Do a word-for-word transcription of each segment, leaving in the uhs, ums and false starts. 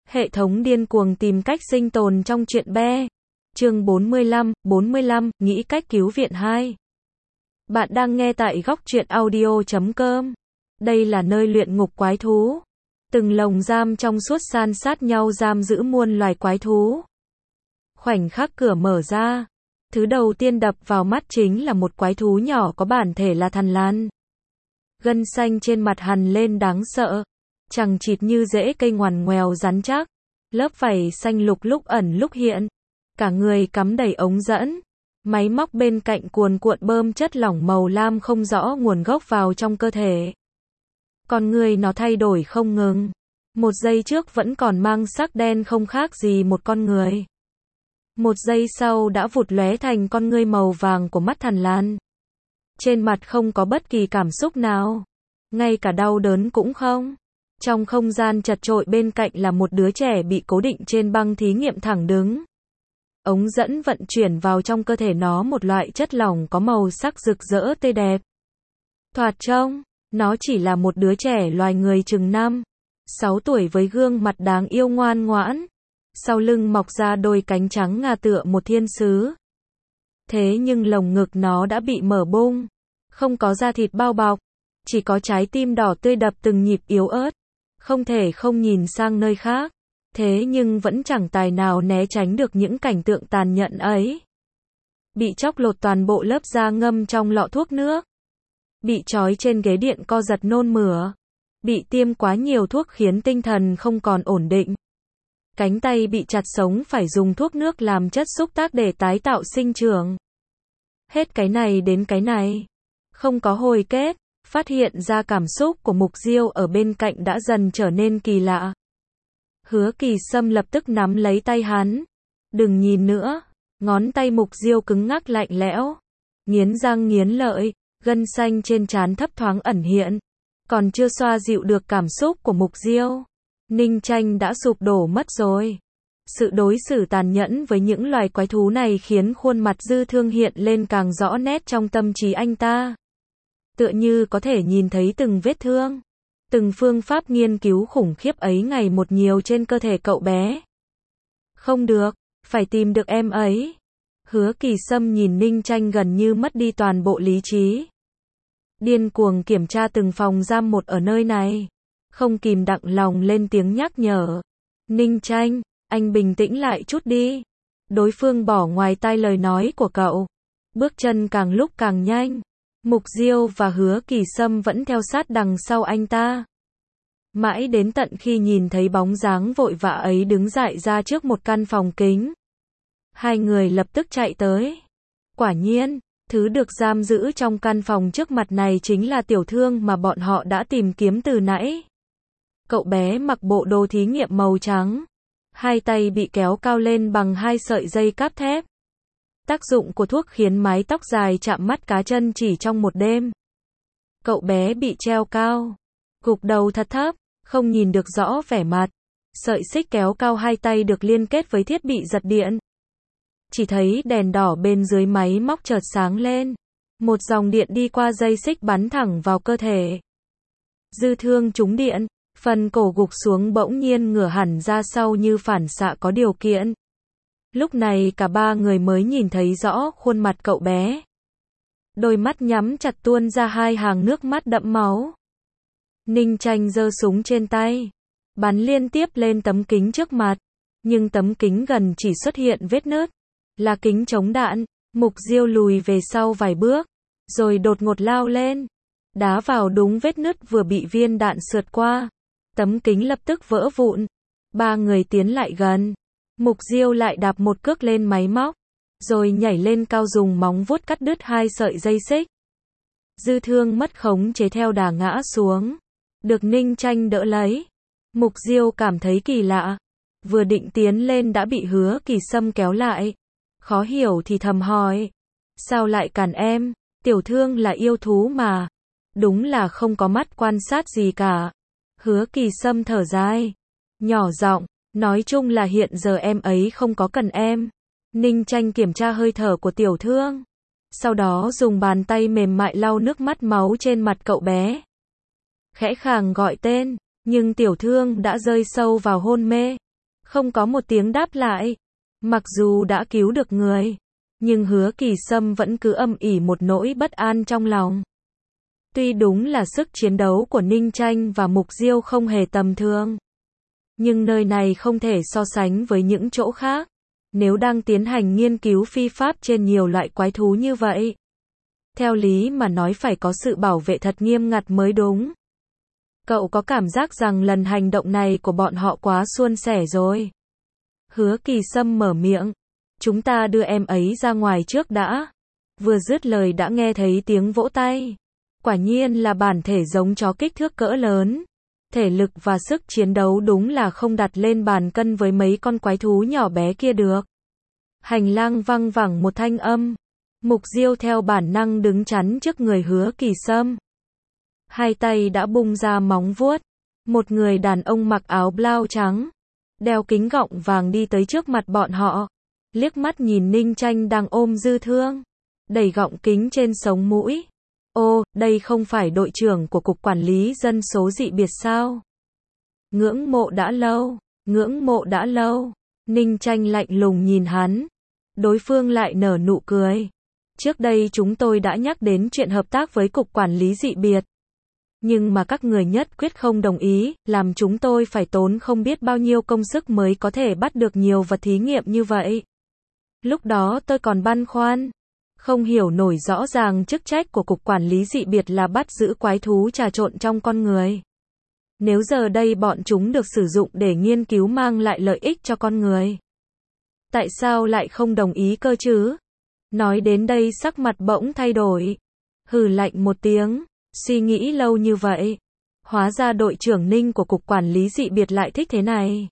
Hệ thống điên cuồng tìm cách sinh tồn trong truyện be. Chương bốn mươi lăm, bốn mươi lăm, nghĩ cách cứu viện hai. Bạn đang nghe tại góc truyện audio chấm com. Đây là nơi luyện ngục quái thú. Từng lồng giam trong suốt san sát nhau giam giữ muôn loài quái thú. Khoảnh khắc cửa mở ra, thứ đầu tiên đập vào mắt chính là một quái thú nhỏ có bản thể là thằn lằn. Gân xanh trên mặt hằn lên đáng sợ, chằng chịt như rễ cây ngoằn ngoèo rắn chắc, lớp vảy xanh lục lúc ẩn lúc hiện, cả người cắm đầy ống dẫn, máy móc bên cạnh cuồn cuộn bơm chất lỏng màu lam không rõ nguồn gốc vào trong cơ thể. Con người nó thay đổi không ngừng, một giây trước vẫn còn mang sắc đen không khác gì một con người. Một giây sau đã vụt lóe thành con ngươi màu vàng của mắt thằn lằn. Trên mặt không có bất kỳ cảm xúc nào, ngay cả đau đớn cũng không. Trong không gian chật chội bên cạnh là một đứa trẻ bị cố định trên băng thí nghiệm thẳng đứng. Ống dẫn vận chuyển vào trong cơ thể nó một loại chất lỏng có màu sắc rực rỡ tươi đẹp. Thoạt trông, nó chỉ là một đứa trẻ loài người chừng năm, sáu tuổi với gương mặt đáng yêu ngoan ngoãn. Sau lưng mọc ra đôi cánh trắng ngà tựa một thiên sứ. Thế nhưng lồng ngực nó đã bị mở bung, không có da thịt bao bọc, chỉ có trái tim đỏ tươi đập từng nhịp yếu ớt, không thể không nhìn sang nơi khác, thế nhưng vẫn chẳng tài nào né tránh được những cảnh tượng tàn nhẫn ấy. Bị chóc lột toàn bộ lớp da ngâm trong lọ thuốc nước, bị trói trên ghế điện co giật nôn mửa, bị tiêm quá nhiều thuốc khiến tinh thần không còn ổn định. Cánh tay bị chặt sống phải dùng thuốc nước làm chất xúc tác để tái tạo sinh trưởng. Hết cái này đến cái này. Không có hồi kết, phát hiện ra cảm xúc của Mục Diêu ở bên cạnh đã dần trở nên kỳ lạ. Hứa Kỳ Sâm lập tức nắm lấy tay hắn. Đừng nhìn nữa. Ngón tay Mục Diêu cứng ngắc lạnh lẽo. Nghiến răng nghiến lợi, gân xanh trên trán thấp thoáng ẩn hiện. Còn chưa xoa dịu được cảm xúc của Mục Diêu, Ninh Tranh đã sụp đổ mất rồi. Sự đối xử tàn nhẫn với những loài quái thú này khiến khuôn mặt Dư Thương hiện lên càng rõ nét trong tâm trí anh ta. Tựa như có thể nhìn thấy từng vết thương, từng phương pháp nghiên cứu khủng khiếp ấy ngày một nhiều trên cơ thể cậu bé. Không được, phải tìm được em ấy. Hứa Kỳ Sâm nhìn Ninh Tranh gần như mất đi toàn bộ lý trí. Điên cuồng kiểm tra từng phòng giam một ở nơi này. Không kìm đặng lòng lên tiếng nhắc nhở. Ninh Tranh, anh bình tĩnh lại chút đi. Đối phương bỏ ngoài tai lời nói của cậu. Bước chân càng lúc càng nhanh. Mục Diêu và Hứa Kỳ Sâm vẫn theo sát đằng sau anh ta. Mãi đến tận khi nhìn thấy bóng dáng vội vã ấy đứng dại ra trước một căn phòng kính. Hai người lập tức chạy tới. Quả nhiên, thứ được giam giữ trong căn phòng trước mặt này chính là Tiểu Thương mà bọn họ đã tìm kiếm từ nãy. Cậu bé mặc bộ đồ thí nghiệm màu trắng. Hai tay bị kéo cao lên bằng hai sợi dây cáp thép. Tác dụng của thuốc khiến mái tóc dài chạm mắt cá chân chỉ trong một đêm. Cậu bé bị treo cao, gục đầu thật thấp, không nhìn được rõ vẻ mặt. Sợi xích kéo cao hai tay được liên kết với thiết bị giật điện. Chỉ thấy đèn đỏ bên dưới máy móc chợt sáng lên. Một dòng điện đi qua dây xích bắn thẳng vào cơ thể. Dư Thương trúng điện. Phần cổ gục xuống bỗng nhiên ngửa hẳn ra sau như phản xạ có điều kiện. Lúc này cả ba người mới nhìn thấy rõ khuôn mặt cậu bé. Đôi mắt nhắm chặt tuôn ra hai hàng nước mắt đẫm máu. Ninh Tranh giơ súng trên tay, bắn liên tiếp lên tấm kính trước mặt. Nhưng tấm kính gần chỉ xuất hiện vết nứt. Là kính chống đạn. Mục Diêu lùi về sau vài bước, rồi đột ngột lao lên. Đá vào đúng vết nứt vừa bị viên đạn sượt qua. Tấm kính lập tức vỡ vụn. Ba người tiến lại gần. Mục Diêu lại đạp một cước lên máy móc, rồi nhảy lên cao dùng móng vuốt cắt đứt hai sợi dây xích. Dư Thương mất khống chế theo đà ngã xuống. Được Ninh Tranh đỡ lấy. Mục Diêu cảm thấy kỳ lạ. Vừa định tiến lên đã bị Hứa Kỳ Sâm kéo lại. Khó hiểu thì thầm hỏi. Sao lại cản em? Tiểu Thương là yêu thú mà. Đúng là không có mắt quan sát gì cả. Hứa Kỳ Sâm thở dài, nhỏ giọng, nói chung là hiện giờ em ấy không có cần em. Ninh Tranh kiểm tra hơi thở của Tiểu Thương. Sau đó dùng bàn tay mềm mại lau nước mắt máu trên mặt cậu bé. Khẽ khàng gọi tên, nhưng Tiểu Thương đã rơi sâu vào hôn mê. Không có một tiếng đáp lại. Mặc dù đã cứu được người, nhưng Hứa Kỳ Sâm vẫn cứ âm ỉ một nỗi bất an trong lòng. Tuy đúng là sức chiến đấu của Ninh Tranh và Mục Diêu không hề tầm thường, nhưng nơi này không thể so sánh với những chỗ khác. Nếu đang tiến hành nghiên cứu phi pháp trên nhiều loại quái thú như vậy, theo lý mà nói phải có sự bảo vệ thật nghiêm ngặt mới đúng. Cậu có cảm giác rằng lần hành động này của bọn họ quá suôn sẻ rồi. Hứa Kỳ Sâm mở miệng. Chúng ta đưa em ấy ra ngoài trước đã. Vừa dứt lời đã nghe thấy tiếng vỗ tay. Quả nhiên là bản thể giống chó kích thước cỡ lớn. Thể lực và sức chiến đấu đúng là không đặt lên bàn cân với mấy con quái thú nhỏ bé kia được. Hành lang văng vẳng một thanh âm. Mục Diêu theo bản năng đứng chắn trước người Hứa Kỳ Sâm. Hai tay đã bung ra móng vuốt. Một người đàn ông mặc áo blau trắng, đeo kính gọng vàng đi tới trước mặt bọn họ. Liếc mắt nhìn Ninh Tranh đang ôm Dư Thương, đẩy gọng kính trên sống mũi. Ô, đây không phải đội trưởng của Cục Quản lý Dân số dị biệt sao? Ngưỡng mộ đã lâu, ngưỡng mộ đã lâu. Ninh Tranh lạnh lùng nhìn hắn. Đối phương lại nở nụ cười. Trước đây chúng tôi đã nhắc đến chuyện hợp tác với Cục Quản lý dị biệt. Nhưng mà các người nhất quyết không đồng ý, làm chúng tôi phải tốn không biết bao nhiêu công sức mới có thể bắt được nhiều vật thí nghiệm như vậy. Lúc đó tôi còn băn khoăn, không hiểu nổi rõ ràng chức trách của Cục Quản lý dị biệt là bắt giữ quái thú trà trộn trong con người. Nếu giờ đây bọn chúng được sử dụng để nghiên cứu mang lại lợi ích cho con người, tại sao lại không đồng ý cơ chứ? Nói đến đây sắc mặt bỗng thay đổi. Hừ lạnh một tiếng. Suy nghĩ lâu như vậy, hóa ra đội trưởng Ninh của Cục Quản lý dị biệt lại thích thế này.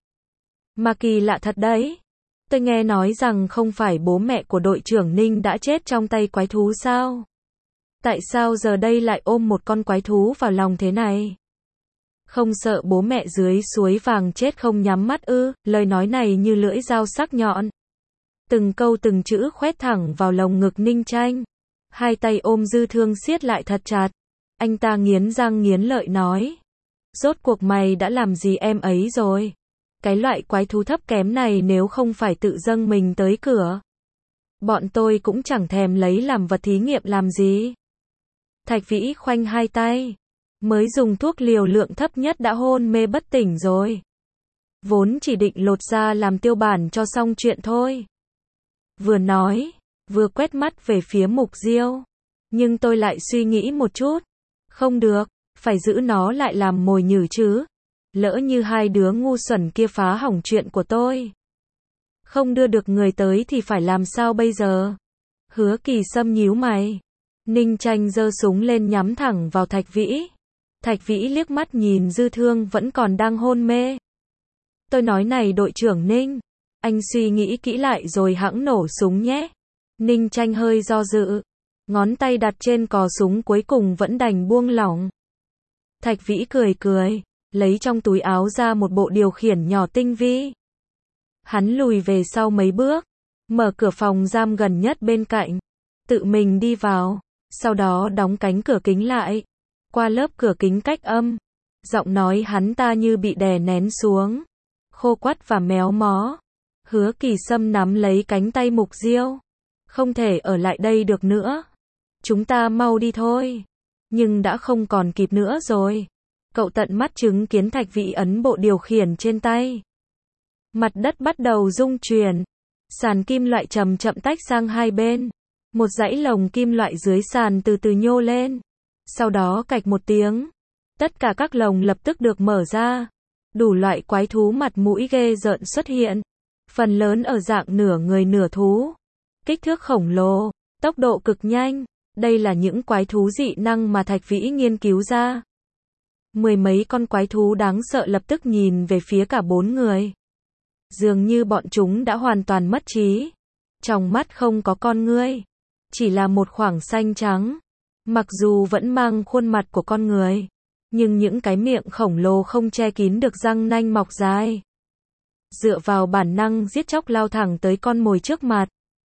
Mà kỳ lạ thật đấy. Tôi nghe nói rằng không phải bố mẹ của đội trưởng Ninh đã chết trong tay quái thú sao? Tại sao giờ đây lại ôm một con quái thú vào lòng thế này? Không sợ bố mẹ dưới suối vàng chết không nhắm mắt ư? Lời nói này như lưỡi dao sắc nhọn. Từng câu từng chữ khoét thẳng vào lồng ngực Ninh Tranh. Hai tay ôm Dư Thương siết lại thật chặt. Anh ta nghiến răng nghiến lợi nói. Rốt cuộc mày đã làm gì em ấy rồi? Cái loại quái thú thấp kém này nếu không phải tự dâng mình tới cửa, bọn tôi cũng chẳng thèm lấy làm vật thí nghiệm làm gì. Thạch Vĩ khoanh hai tay. Mới dùng thuốc liều lượng thấp nhất đã hôn mê bất tỉnh rồi. Vốn chỉ định lột ra làm tiêu bản cho xong chuyện thôi. Vừa nói, vừa quét mắt về phía Mục Diêu. Nhưng tôi lại suy nghĩ một chút. Không được, phải giữ nó lại làm mồi nhử chứ. Lỡ như hai đứa ngu xuẩn kia phá hỏng chuyện của tôi, không đưa được người tới thì phải làm sao bây giờ? Hứa Kỳ Sâm nhíu mày. Ninh Tranh giơ súng lên nhắm thẳng vào Thạch Vĩ. Thạch Vĩ liếc mắt nhìn Dư Thương vẫn còn đang hôn mê. Tôi nói này đội trưởng Ninh, anh suy nghĩ kỹ lại rồi hẵng nổ súng nhé. Ninh Tranh hơi do dự. Ngón tay đặt trên cò súng cuối cùng vẫn đành buông lỏng. Thạch Vĩ cười cười, lấy trong túi áo ra một bộ điều khiển nhỏ tinh vi. Hắn lùi về sau mấy bước, mở cửa phòng giam gần nhất bên cạnh, tự mình đi vào, sau đó đóng cánh cửa kính lại. Qua lớp cửa kính cách âm, giọng nói hắn ta như bị đè nén xuống, khô quắt và méo mó. Hứa Kỳ Sâm nắm lấy cánh tay Mục Diêu. Không thể ở lại đây được nữa. Chúng ta mau đi thôi. Nhưng đã không còn kịp nữa rồi. Cậu tận mắt chứng kiến Thạch Vĩ ấn bộ điều khiển trên tay. Mặt đất bắt đầu rung chuyển. Sàn kim loại chậm chậm tách sang hai bên. Một dãy lồng kim loại dưới sàn từ từ nhô lên. Sau đó cạch một tiếng. Tất cả các lồng lập tức được mở ra. Đủ loại quái thú mặt mũi ghê rợn xuất hiện. Phần lớn ở dạng nửa người nửa thú. Kích thước khổng lồ, tốc độ cực nhanh. Đây là những quái thú dị năng mà Thạch Vĩ nghiên cứu ra. Mười mấy con quái thú đáng sợ lập tức nhìn về phía cả bốn người. Dường như bọn chúng đã hoàn toàn mất trí. Trong mắt không có con ngươi, chỉ là một khoảng xanh trắng. Mặc dù vẫn mang khuôn mặt của con người, nhưng những cái miệng khổng lồ không che kín được răng nanh mọc dài. Dựa vào bản năng giết chóc lao thẳng tới con mồi trước mặt.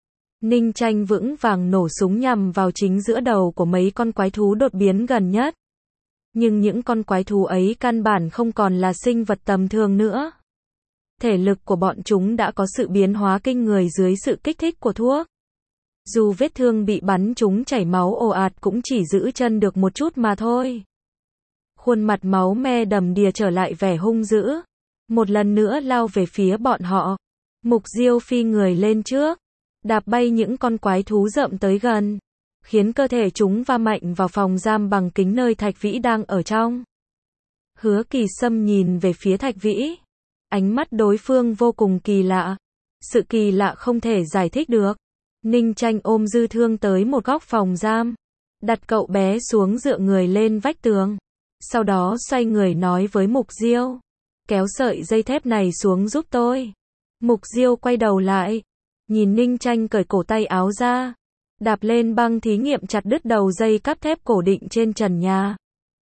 Ninh Tranh vững vàng nổ súng nhằm vào chính giữa đầu của mấy con quái thú đột biến gần nhất. Nhưng những con quái thú ấy căn bản không còn là sinh vật tầm thường nữa. Thể lực của bọn chúng đã có sự biến hóa kinh người dưới sự kích thích của thuốc. Dù vết thương bị bắn chúng chảy máu ồ ạt cũng chỉ giữ chân được một chút mà thôi. Khuôn mặt máu me đầm đìa trở lại vẻ hung dữ. Một lần nữa lao về phía bọn họ. Mục Diêu phi người lên trước, đạp bay những con quái thú rợm tới gần, khiến cơ thể chúng va mạnh vào phòng giam bằng kính nơi Thạch Vĩ đang ở trong. Hứa Kỳ Sâm nhìn về phía Thạch Vĩ. Ánh mắt đối phương vô cùng kỳ lạ. Sự kỳ lạ không thể giải thích được. Ninh Tranh ôm Dư Thương tới một góc phòng giam, đặt cậu bé xuống dựa người lên vách tường. Sau đó xoay người nói với Mục Diêu, kéo sợi dây thép này xuống giúp tôi. Mục Diêu quay đầu lại, nhìn Ninh Tranh cởi cổ tay áo ra, đạp lên băng thí nghiệm chặt đứt đầu dây cáp thép cổ định trên trần nhà,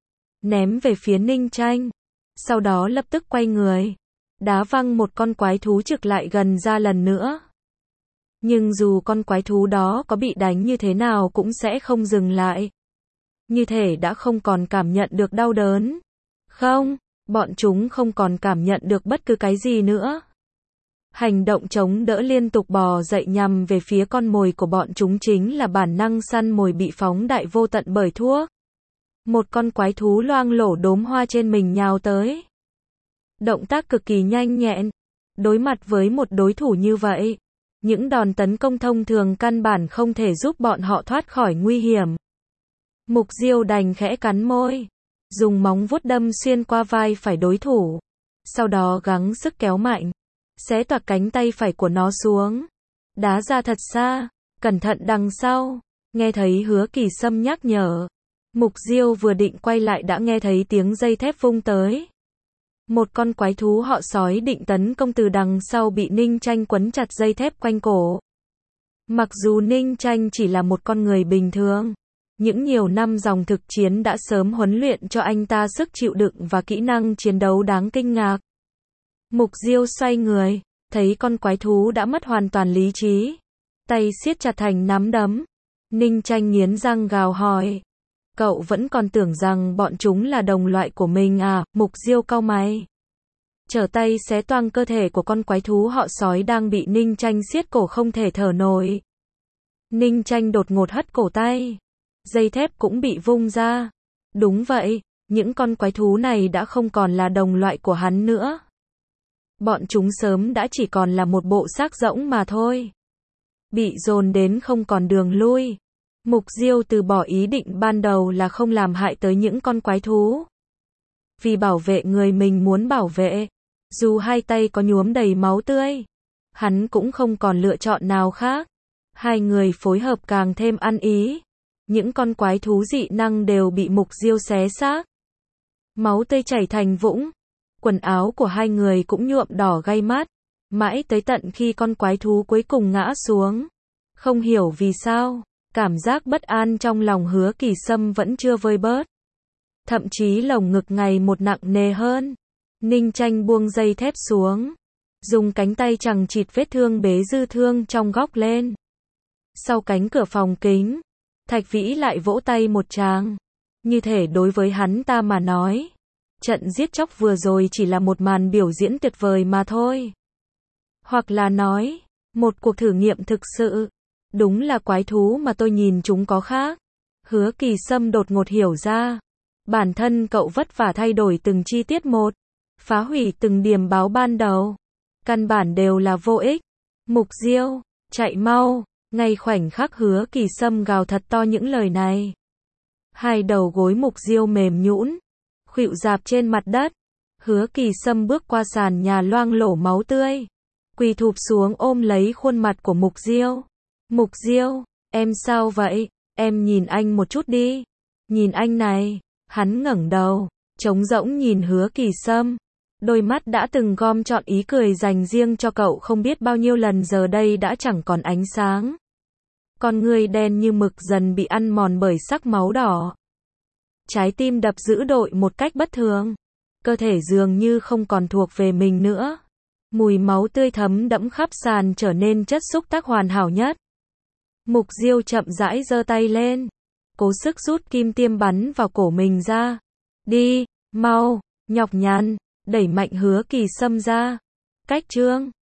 ném về phía Ninh Tranh. Sau đó lập tức quay người, đá văng một con quái thú trực lại gần ra lần nữa. Nhưng dù con quái thú đó có bị đánh như thế nào cũng sẽ không dừng lại. Như thể đã không còn cảm nhận được đau đớn. Không, bọn chúng không còn cảm nhận được bất cứ cái gì nữa. Hành động chống đỡ liên tục bò dậy nhằm về phía con mồi của bọn chúng chính là bản năng săn mồi bị phóng đại vô tận bởi thuốc. Một con quái thú loang lổ đốm hoa trên mình nhào tới. Động tác cực kỳ nhanh nhẹn. Đối mặt với một đối thủ như vậy, những đòn tấn công thông thường căn bản không thể giúp bọn họ thoát khỏi nguy hiểm. Mục Diêu đành khẽ cắn môi, dùng móng vuốt đâm xuyên qua vai phải đối thủ, sau đó gắng sức kéo mạnh, xé toạc cánh tay phải của nó xuống, đá ra thật xa, cẩn thận đằng sau. Nghe thấy Hứa Kỳ Sâm nhắc nhở, Mục Diêu vừa định quay lại đã nghe thấy tiếng dây thép vung tới. Một con quái thú họ sói định tấn công từ đằng sau bị Ninh Tranh quấn chặt dây thép quanh cổ. Mặc dù Ninh Tranh chỉ là một con người bình thường, những nhiều năm dòng thực chiến đã sớm huấn luyện cho anh ta sức chịu đựng và kỹ năng chiến đấu đáng kinh ngạc. Mục Diêu xoay người, thấy con quái thú đã mất hoàn toàn lý trí, tay siết chặt thành nắm đấm. Ninh Tranh nghiến răng gào hỏi, cậu vẫn còn tưởng rằng bọn chúng là đồng loại của mình à? Mục Diêu cau mày, trở tay xé toang cơ thể của con quái thú họ sói đang bị Ninh Tranh siết cổ không thể thở nổi. Ninh Tranh đột ngột hất cổ tay, dây thép cũng bị vung ra. Đúng vậy, những con quái thú này đã không còn là đồng loại của hắn nữa. Bọn chúng sớm đã chỉ còn là một bộ xác rỗng mà thôi. Bị dồn đến không còn đường lui. Mục Diêu từ bỏ ý định ban đầu là không làm hại tới những con quái thú. Vì bảo vệ người mình muốn bảo vệ, dù hai tay có nhuốm đầy máu tươi, hắn cũng không còn lựa chọn nào khác. Hai người phối hợp càng thêm ăn ý. Những con quái thú dị năng đều bị Mục Diêu xé xác. Máu tươi chảy thành vũng. Quần áo của hai người cũng nhuộm đỏ gay mắt. Mãi tới tận khi con quái thú cuối cùng ngã xuống. Không hiểu vì sao, cảm giác bất an trong lòng Hứa Kỳ Sâm vẫn chưa vơi bớt. Thậm chí lồng ngực ngày một nặng nề hơn. Ninh Tranh buông dây thép xuống, dùng cánh tay chằng chịt vết thương bế Dư Thương trong góc lên. Sau cánh cửa phòng kính, Thạch Vĩ lại vỗ tay một tràng. Như thể đối với hắn ta mà nói, trận giết chóc vừa rồi chỉ là một màn biểu diễn tuyệt vời mà thôi. Hoặc là nói, một cuộc thử nghiệm thực sự. Đúng là quái thú mà tôi nhìn chúng có khác. Hứa Kỳ Sâm đột ngột hiểu ra. Bản thân cậu vất vả thay đổi từng chi tiết một, phá hủy từng điểm báo ban đầu. Căn bản đều là vô ích. Mục Diêu, chạy mau. Ngay khoảnh khắc Hứa Kỳ Sâm gào thật to những lời này, hai đầu gối Mục Diêu mềm nhũn, khuỵu rạp trên mặt đất. Hứa Kỳ Sâm bước qua sàn nhà loang lổ máu tươi, quỳ thụp xuống ôm lấy khuôn mặt của Mục Diêu. Mục Diêu, em sao vậy? Em nhìn anh một chút đi. Nhìn anh này. Hắn ngẩng đầu, trống rỗng nhìn Hứa Kỳ Sâm. Đôi mắt đã từng gom trọn ý cười dành riêng cho cậu không biết bao nhiêu lần giờ đây đã chẳng còn ánh sáng. Con người đen như mực dần bị ăn mòn bởi sắc máu đỏ. Trái tim đập dữ dội một cách bất thường. Cơ thể dường như không còn thuộc về mình nữa. Mùi máu tươi thấm đẫm khắp sàn trở nên chất xúc tác hoàn hảo nhất. Mục Diêu chậm rãi giơ tay lên, cố sức rút kim tiêm bắn vào cổ mình ra. Đi, mau, nhọc nhằn, đẩy mạnh Hứa Kỳ Sâm ra. Cách chương